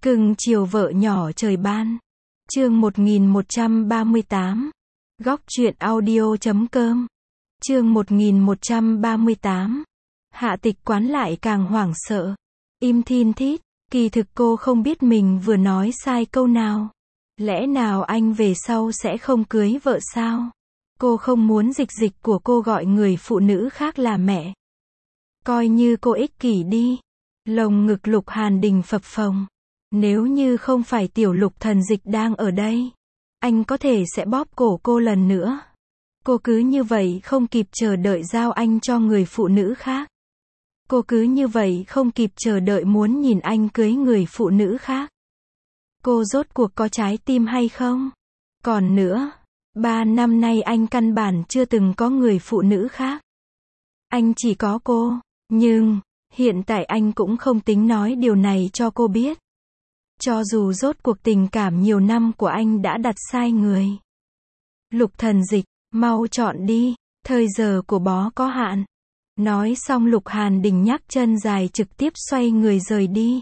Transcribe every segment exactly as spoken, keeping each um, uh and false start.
Cưng chiều vợ nhỏ trời ban. Chương một nghìn một trăm ba mươi tám. Góc truyện audio chấm com. Chương một nghìn một trăm ba mươi tám. Hạ Tịch Quán lại càng hoảng sợ. Im thin thít, kỳ thực cô không biết mình vừa nói sai câu nào. Lẽ nào anh về sau sẽ không cưới vợ sao? Cô không muốn dịch dịch của cô gọi người phụ nữ khác là mẹ. Coi như cô ích kỷ đi. Lồng ngực Lục Hàn Đình phập phồng. Nếu như không phải tiểu Lục Thần Dịch đang ở đây, anh có thể sẽ bóp cổ cô lần nữa. Cô cứ như vậy không kịp chờ đợi giao anh cho người phụ nữ khác. Cô cứ như vậy không kịp chờ đợi muốn nhìn anh cưới người phụ nữ khác. Cô rốt cuộc có trái tim hay không? Còn nữa, ba năm nay anh căn bản chưa từng có người phụ nữ khác. Anh chỉ có cô, nhưng hiện tại anh cũng không tính nói điều này cho cô biết. Cho dù rốt cuộc tình cảm nhiều năm của anh đã đặt sai người. Lục Thần Dịch, mau chọn đi, thời giờ của bó có hạn. Nói xong Lục Hàn Đình nhắc chân dài trực tiếp xoay người rời đi.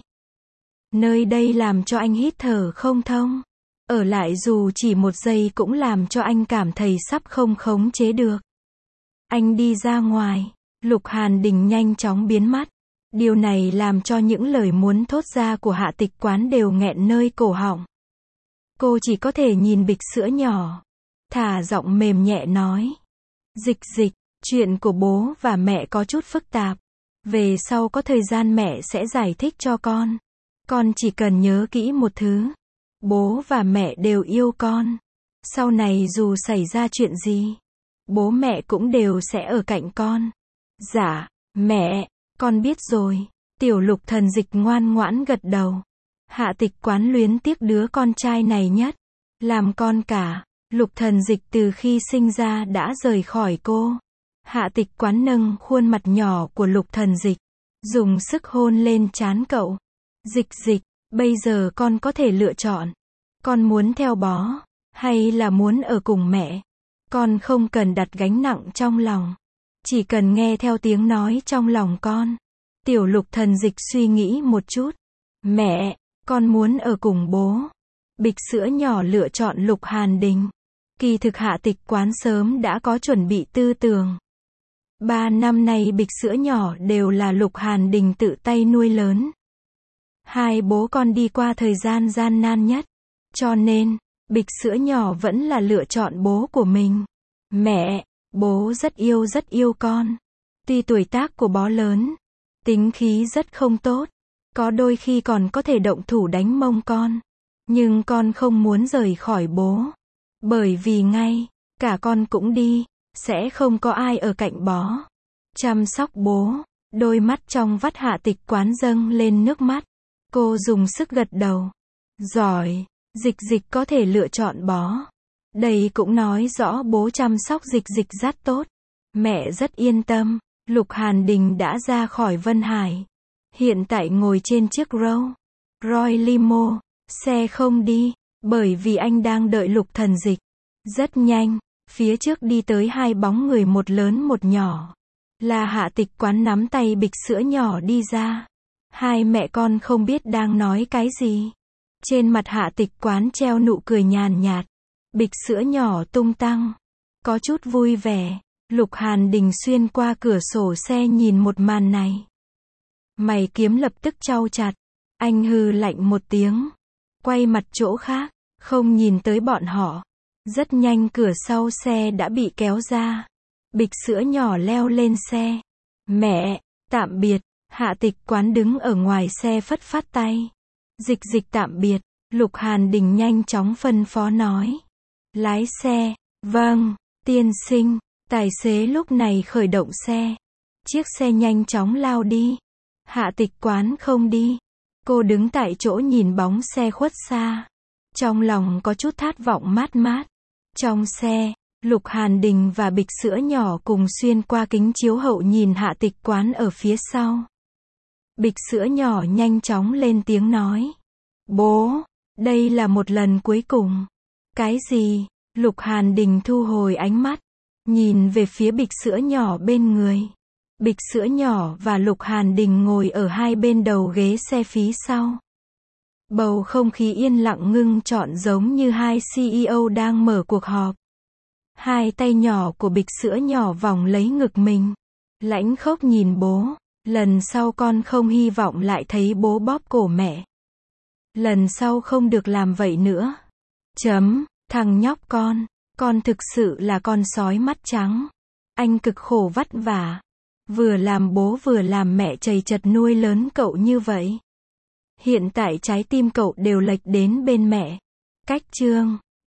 Nơi đây làm cho anh hít thở không thông. Ở lại dù chỉ một giây cũng làm cho anh cảm thấy sắp không khống chế được. Anh đi ra ngoài, Lục Hàn Đình nhanh chóng biến mất. Điều này làm cho những lời muốn thốt ra của Hạ Tịch Quán đều nghẹn nơi cổ họng. Cô chỉ có thể nhìn bịch sữa nhỏ, thả giọng mềm nhẹ nói. Dịch dịch, chuyện của bố và mẹ có chút phức tạp. Về sau có thời gian mẹ sẽ giải thích cho con. Con chỉ cần nhớ kỹ một thứ. Bố và mẹ đều yêu con. Sau này dù xảy ra chuyện gì, bố mẹ cũng đều sẽ ở cạnh con. Dạ, mẹ, con biết rồi. Tiểu Lục Thần Dịch ngoan ngoãn gật đầu. Hạ Tịch Quán luyến tiếc đứa con trai này nhất. Làm con cả, Lục Thần Dịch từ khi sinh ra đã rời khỏi cô. Hạ Tịch Quán nâng khuôn mặt nhỏ của Lục Thần Dịch, dùng sức hôn lên trán cậu. Dịch dịch, bây giờ con có thể lựa chọn. Con muốn theo bó, hay là muốn ở cùng mẹ? Con không cần đặt gánh nặng trong lòng. Chỉ cần nghe theo tiếng nói trong lòng con. Tiểu Lục Thần Dịch suy nghĩ một chút. Mẹ, con muốn ở cùng bố. Bịch sữa nhỏ lựa chọn Lục Hàn Đình. Kỳ thực Hạ Tịch Quán sớm đã có chuẩn bị tư tưởng. Ba năm nay bịch sữa nhỏ đều là Lục Hàn Đình tự tay nuôi lớn. Hai bố con đi qua thời gian gian nan nhất. Cho nên, bịch sữa nhỏ vẫn là lựa chọn bố của mình. Mẹ, bố rất yêu rất yêu con. Tuy tuổi tác của bó lớn, tính khí rất không tốt. Có đôi khi còn có thể động thủ đánh mông con. Nhưng con không muốn rời khỏi bố. Bởi vì ngay, cả con cũng đi, sẽ không có ai ở cạnh bó. Chăm sóc bố, đôi mắt trong vắt Hạ Tịch Quán dâng lên nước mắt. Cô dùng sức gật đầu. Giỏi, dịch dịch có thể lựa chọn bó. Đây cũng nói rõ bố chăm sóc dịch dịch rất tốt. Mẹ rất yên tâm. Lục Hàn Đình đã ra khỏi Vân Hải. Hiện tại ngồi trên chiếc Rolls Royce limo. Xe không đi, bởi vì anh đang đợi Lục Thần Dịch. Rất nhanh, phía trước đi tới hai bóng người một lớn một nhỏ. Là Hạ Tịch Quán nắm tay bịch sữa nhỏ đi ra. Hai mẹ con không biết đang nói cái gì. Trên mặt Hạ Tịch Quán treo nụ cười nhàn nhạt. Bịch sữa nhỏ tung tăng. Có chút vui vẻ. Lục Hàn Đình xuyên qua cửa sổ xe nhìn một màn này. Mày kiếm lập tức chau chặt. Anh hừ lạnh một tiếng. Quay mặt chỗ khác. Không nhìn tới bọn họ. Rất nhanh cửa sau xe đã bị kéo ra. Bịch sữa nhỏ leo lên xe. Mẹ, tạm biệt. Hạ Tịch Quán đứng ở ngoài xe phất phất tay. Dịch dịch tạm biệt. Lục Hàn Đình nhanh chóng phân phó nói. Lái xe. Vâng, tiên sinh. Tài xế lúc này khởi động xe. Chiếc xe nhanh chóng lao đi. Hạ Tịch Quán không đi. Cô đứng tại chỗ nhìn bóng xe khuất xa. Trong lòng có chút thất vọng mát mát. Trong xe, Lục Hàn Đình và bịch sữa nhỏ cùng xuyên qua kính chiếu hậu nhìn Hạ Tịch Quán ở phía sau. Bịch sữa nhỏ nhanh chóng lên tiếng nói. Bố, đây là một lần cuối cùng. Cái gì? Lục Hàn Đình thu hồi ánh mắt. Nhìn về phía bịch sữa nhỏ bên người. Bịch sữa nhỏ và Lục Hàn Đình ngồi ở hai bên đầu ghế xe phía sau. Bầu không khí yên lặng ngưng trọn giống như hai xê e ô đang mở cuộc họp. Hai tay nhỏ của bịch sữa nhỏ vòng lấy ngực mình. Lãnh Khốc nhìn bố. Lần sau con không hy vọng lại thấy bố bóp cổ mẹ. Lần sau không được làm vậy nữa. Chấm, thằng nhóc con. Con thực sự là con sói mắt trắng. Anh cực khổ vất vả. Vừa làm bố vừa làm mẹ chầy chật nuôi lớn cậu như vậy. Hiện tại trái tim cậu đều lệch đến bên mẹ. Cách chương